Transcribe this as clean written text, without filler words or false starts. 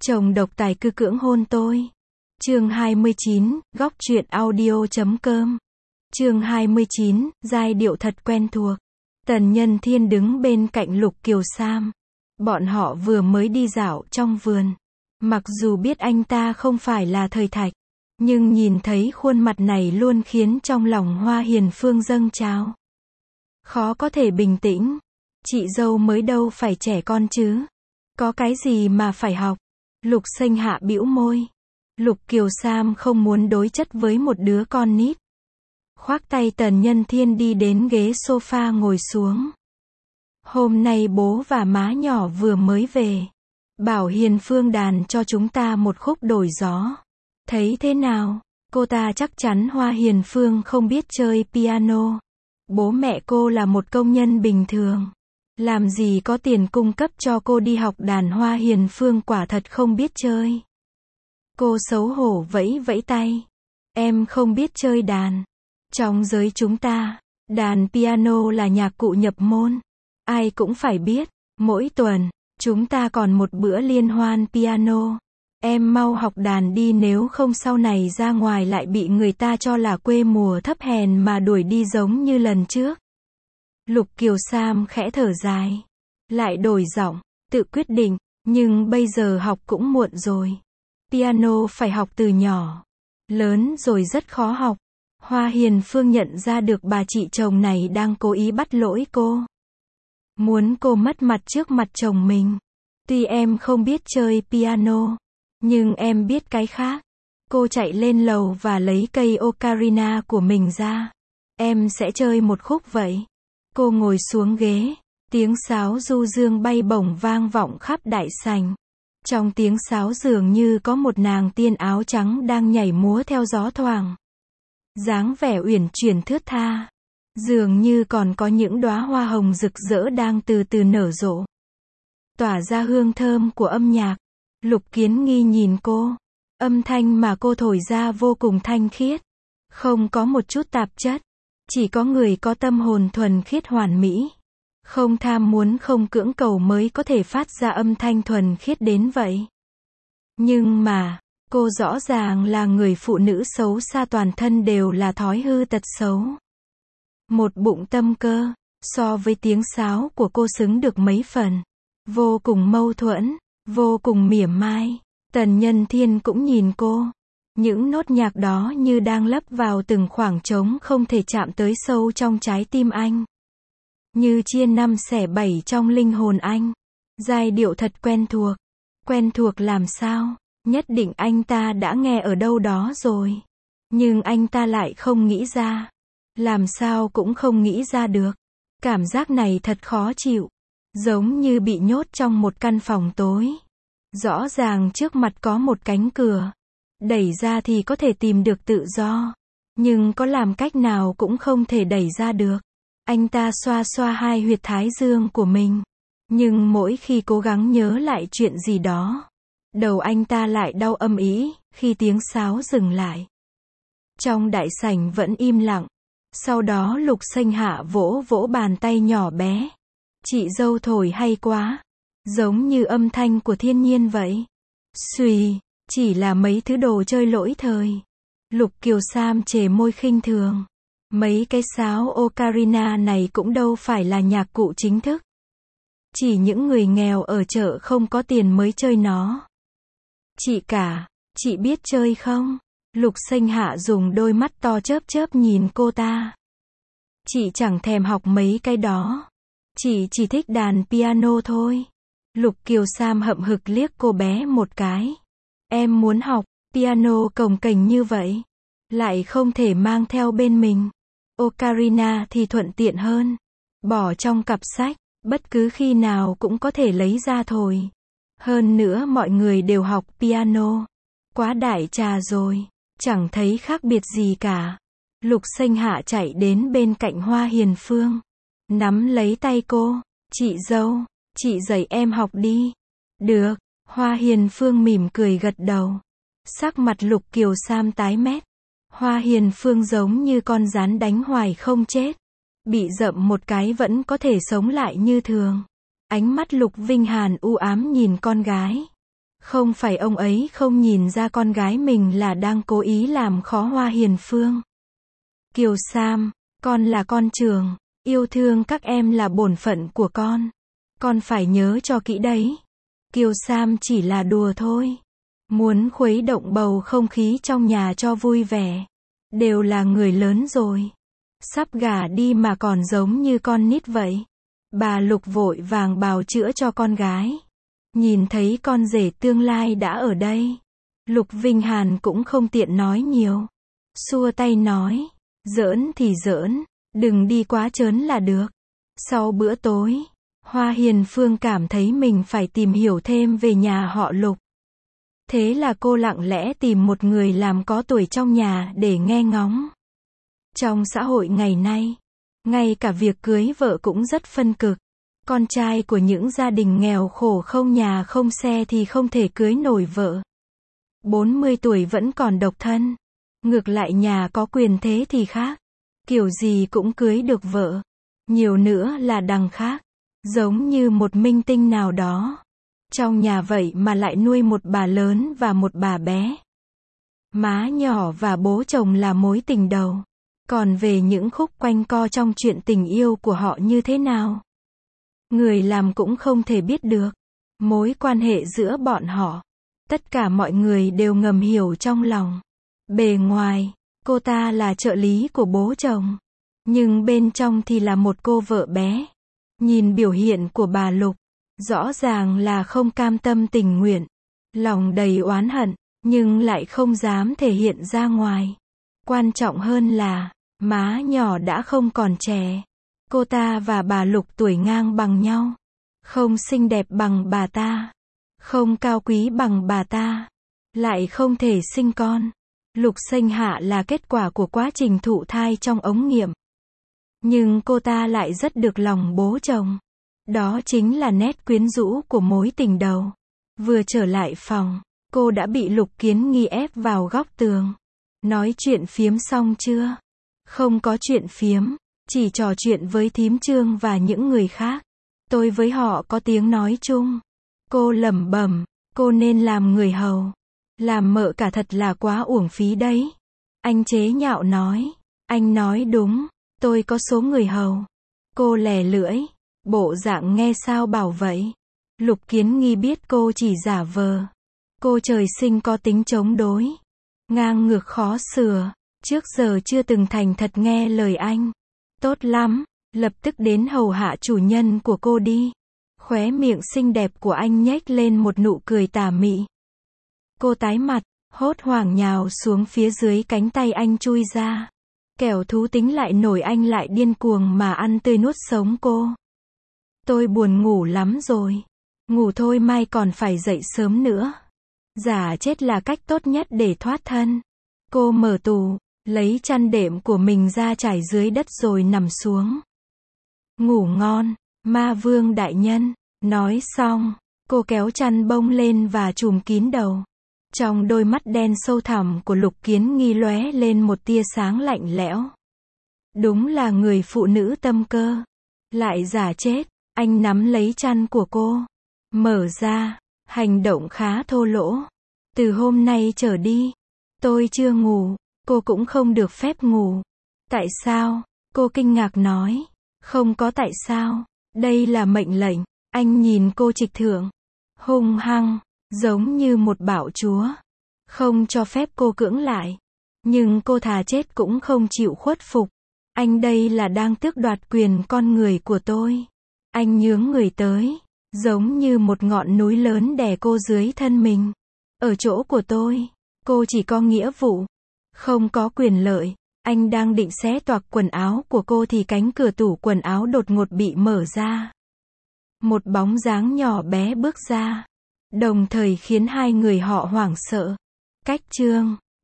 Chồng độc tài cư cưỡng hôn tôi. Chương 29, góc truyện audio.com. Chương 29, giai điệu thật quen thuộc. Tần Nhân Thiên đứng bên cạnh Lục Kiều Sam. Bọn họ vừa mới đi dạo trong vườn. Mặc dù biết anh ta không phải là thời thạch, nhưng nhìn thấy khuôn mặt này luôn khiến trong lòng Hoa Hiền Phương dâng trào. Khó có thể bình tĩnh. Chị dâu mới đâu phải trẻ con chứ. Có cái gì mà phải học. Lục Xanh Hạ bĩu môi. Lục Kiều Sam không muốn đối chất với một đứa con nít. Khoác tay Tần Nhân Thiên đi đến ghế sofa ngồi xuống. Hôm nay bố và má nhỏ vừa mới về. Bảo Hiền Phương đàn cho chúng ta một khúc đổi gió. Thấy thế nào? Cô ta chắc chắn Hoa Hiền Phương không biết chơi piano. Bố mẹ cô là một công nhân bình thường. Làm gì có tiền cung cấp cho cô đi học đàn. Hoa Hiền Phương quả thật không biết chơi. Cô xấu hổ vẫy vẫy tay. Em không biết chơi đàn. Trong giới chúng ta, đàn piano là nhạc cụ nhập môn. Ai cũng phải biết. Mỗi tuần, chúng ta còn một bữa liên hoan piano. Em mau học đàn đi, nếu không sau này ra ngoài lại bị người ta cho là quê mùa thấp hèn mà đuổi đi giống như lần trước. Lục Kiều Sam khẽ thở dài. Lại đổi giọng, tự quyết định, nhưng bây giờ học cũng muộn rồi. Piano phải học từ nhỏ. Lớn rồi rất khó học. Hoa Hiền Phương nhận ra được bà chị chồng này đang cố ý bắt lỗi cô. Muốn cô mất mặt trước mặt chồng mình. Tuy em không biết chơi piano, nhưng em biết cái khác. Cô chạy lên lầu và lấy cây ocarina của mình ra. Em sẽ chơi một khúc vậy. Cô ngồi xuống ghế. Tiếng sáo du dương bay bổng vang vọng khắp đại sảnh. Trong tiếng sáo dường như có một nàng tiên áo trắng đang nhảy múa theo gió thoảng. Dáng vẻ uyển chuyển thướt tha. Dường như còn có những đóa hoa hồng rực rỡ đang từ từ nở rộ. Tỏa ra hương thơm của âm nhạc. Lục Kiến Nghi nhìn cô. Âm thanh mà cô thổi ra vô cùng thanh khiết. Không có một chút tạp chất. Chỉ có người có tâm hồn thuần khiết hoàn mỹ. Không tham muốn không cưỡng cầu mới có thể phát ra âm thanh thuần khiết đến vậy. Nhưng mà, cô rõ ràng là người phụ nữ xấu xa, toàn thân đều là thói hư tật xấu. Một bụng tâm cơ, so với tiếng sáo của cô xứng được mấy phần. Vô cùng mâu thuẫn, vô cùng mỉa mai. Tần Nhân Thiên cũng nhìn cô. Những nốt nhạc đó như đang lấp vào từng khoảng trống không thể chạm tới sâu trong trái tim anh. Như chia năm xẻ bảy trong linh hồn anh. Giai điệu thật quen thuộc. Quen thuộc làm sao? Nhất định anh ta đã nghe ở đâu đó rồi. Nhưng anh ta lại không nghĩ ra. Làm sao cũng không nghĩ ra được. Cảm giác này thật khó chịu. Giống như bị nhốt trong một căn phòng tối. Rõ ràng trước mặt có một cánh cửa. Đẩy ra thì có thể tìm được tự do. Nhưng có làm cách nào cũng không thể đẩy ra được. Anh ta xoa xoa hai huyệt thái dương của mình. Nhưng mỗi khi cố gắng nhớ lại chuyện gì đó, đầu anh ta lại đau âm ỉ khi tiếng sáo dừng lại. Trong đại sảnh vẫn im lặng. Sau đó Lục Xanh Hạ vỗ vỗ bàn tay nhỏ bé. Chị dâu thổi hay quá. Giống như âm thanh của thiên nhiên vậy. Xùy, chỉ là mấy thứ đồ chơi lỗi thời. Lục Kiều Sam chề môi khinh thường. Mấy cái sáo ocarina này cũng đâu phải là nhạc cụ chính thức. Chỉ những người nghèo ở chợ không có tiền mới chơi nó. Chị cả, chị biết chơi không? Lục Xanh Hạ dùng đôi mắt to chớp chớp nhìn cô ta. Chị chẳng thèm học mấy cái đó. Chị chỉ thích đàn piano thôi. Lục Kiều Sam hậm hực liếc cô bé một cái. Em muốn học piano cồng kềnh như vậy, lại không thể mang theo bên mình. Ocarina thì thuận tiện hơn. Bỏ trong cặp sách, bất cứ khi nào cũng có thể lấy ra thổi. Hơn nữa mọi người đều học piano. Quá đại trà rồi, chẳng thấy khác biệt gì cả. Lục Xanh Hạ chạy đến bên cạnh Hoa Hiền Phương. Nắm lấy tay cô. Chị dâu, chị dạy em học đi. Được. Hoa Hiền Phương mỉm cười gật đầu. Sắc mặt Lục Kiều Sam tái mét. Hoa Hiền Phương giống như con gián đánh hoài không chết. Bị dậm một cái vẫn có thể sống lại như thường. Ánh mắt Lục Vinh Hàn u ám nhìn con gái. Không phải ông ấy không nhìn ra con gái mình là đang cố ý làm khó Hoa Hiền Phương. Kiều Sam, con là con trường, yêu thương các em là bổn phận của con phải nhớ cho kỹ đấy. Kiều Sam chỉ là đùa thôi, muốn khuấy động bầu không khí trong nhà cho vui vẻ. Đều là người lớn rồi, sắp gả đi mà còn giống như con nít vậy. Bà Lục vội vàng bào chữa cho con gái. Nhìn thấy con rể tương lai đã ở đây, Lục Vinh Hàn cũng không tiện nói nhiều. Xua tay nói, giỡn thì giỡn, đừng đi quá trớn là được. Sau bữa tối, Hoa Hiền Phương cảm thấy mình phải tìm hiểu thêm về nhà họ Lục. Thế là cô lặng lẽ tìm một người làm có tuổi trong nhà để nghe ngóng. Trong xã hội ngày nay, ngay cả việc cưới vợ cũng rất phân cực. Con trai của những gia đình nghèo khổ không nhà không xe thì không thể cưới nổi vợ. 40 tuổi vẫn còn độc thân. Ngược lại nhà có quyền thế thì khác. Kiểu gì cũng cưới được vợ. Nhiều nữa là đằng khác. Giống như một minh tinh nào đó. Trong nhà vậy mà lại nuôi một bà lớn và một bà bé. Má nhỏ và bố chồng là mối tình đầu. Còn về những khúc quanh co trong chuyện tình yêu của họ như thế nào, người làm cũng không thể biết được. Mối quan hệ giữa bọn họ, tất cả mọi người đều ngầm hiểu trong lòng. Bề ngoài, cô ta là trợ lý của bố chồng. Nhưng bên trong thì là một cô vợ bé. Nhìn biểu hiện của bà Lục, rõ ràng là không cam tâm tình nguyện. Lòng đầy oán hận, nhưng lại không dám thể hiện ra ngoài. Quan trọng hơn là, má nhỏ đã không còn trẻ. Cô ta và bà Lục tuổi ngang bằng nhau. Không xinh đẹp bằng bà ta. Không cao quý bằng bà ta. Lại không thể sinh con. Lục sinh hạ là kết quả của quá trình thụ thai trong ống nghiệm. Nhưng cô ta lại rất được lòng bố chồng. Đó chính là nét quyến rũ của mối tình đầu. Vừa trở lại phòng, cô đã bị Lục Kiến Nghi ép vào góc tường. Nói chuyện phiếm xong chưa? Không có chuyện phiếm, chỉ trò chuyện với thím Trương và những người khác. Tôi với họ có tiếng nói chung. Cô lẩm bẩm, cô nên làm người hầu. Làm mợ cả thật là quá uổng phí đấy. Anh chế nhạo nói, anh nói đúng, tôi có số người hầu. Cô lè lưỡi, bộ dạng nghe sao bảo vậy. Lục Kiến Nghi biết cô chỉ giả vờ. Cô trời sinh có tính chống đối, ngang ngược khó sửa. Trước giờ chưa từng thành thật nghe lời anh. Tốt lắm, lập tức đến hầu hạ chủ nhân của cô đi. Khóe miệng xinh đẹp của anh nhếch lên một nụ cười tà mị. Cô tái mặt, hốt hoảng nhào xuống phía dưới cánh tay anh chui ra. Kẻo thú tính lại nổi anh lại điên cuồng mà ăn tươi nuốt sống cô. Tôi buồn ngủ lắm rồi. Ngủ thôi mai còn phải dậy sớm nữa. Giả chết là cách tốt nhất để thoát thân. Cô mở tủ, lấy chăn đệm của mình ra trải dưới đất rồi nằm xuống. Ngủ ngon, ma vương đại nhân. Nói xong, cô kéo chăn bông lên và trùm kín đầu. Trong đôi mắt đen sâu thẳm của Lục Kiến Nghi lóe lên một tia sáng lạnh lẽo. Đúng là người phụ nữ tâm cơ. Lại giả chết, anh nắm lấy chăn của cô. Mở ra, hành động khá thô lỗ. Từ hôm nay trở đi, tôi chưa ngủ, cô cũng không được phép ngủ. Tại sao? Cô kinh ngạc nói. Không có tại sao, đây là mệnh lệnh. Anh nhìn cô trịch thượng, hung hăng, giống như một bạo chúa. Không cho phép cô cưỡng lại. Nhưng cô thà chết cũng không chịu khuất phục. Anh đây là đang tước đoạt quyền con người của tôi. Anh nhướng người tới, giống như một ngọn núi lớn đè cô dưới thân mình. Ở chỗ của tôi, cô chỉ có nghĩa vụ, không có quyền lợi. Anh đang định xé toạc quần áo của cô thì cánh cửa tủ quần áo đột ngột bị mở ra. Một bóng dáng nhỏ bé bước ra, đồng thời khiến hai người họ hoảng sợ. Cách Trương,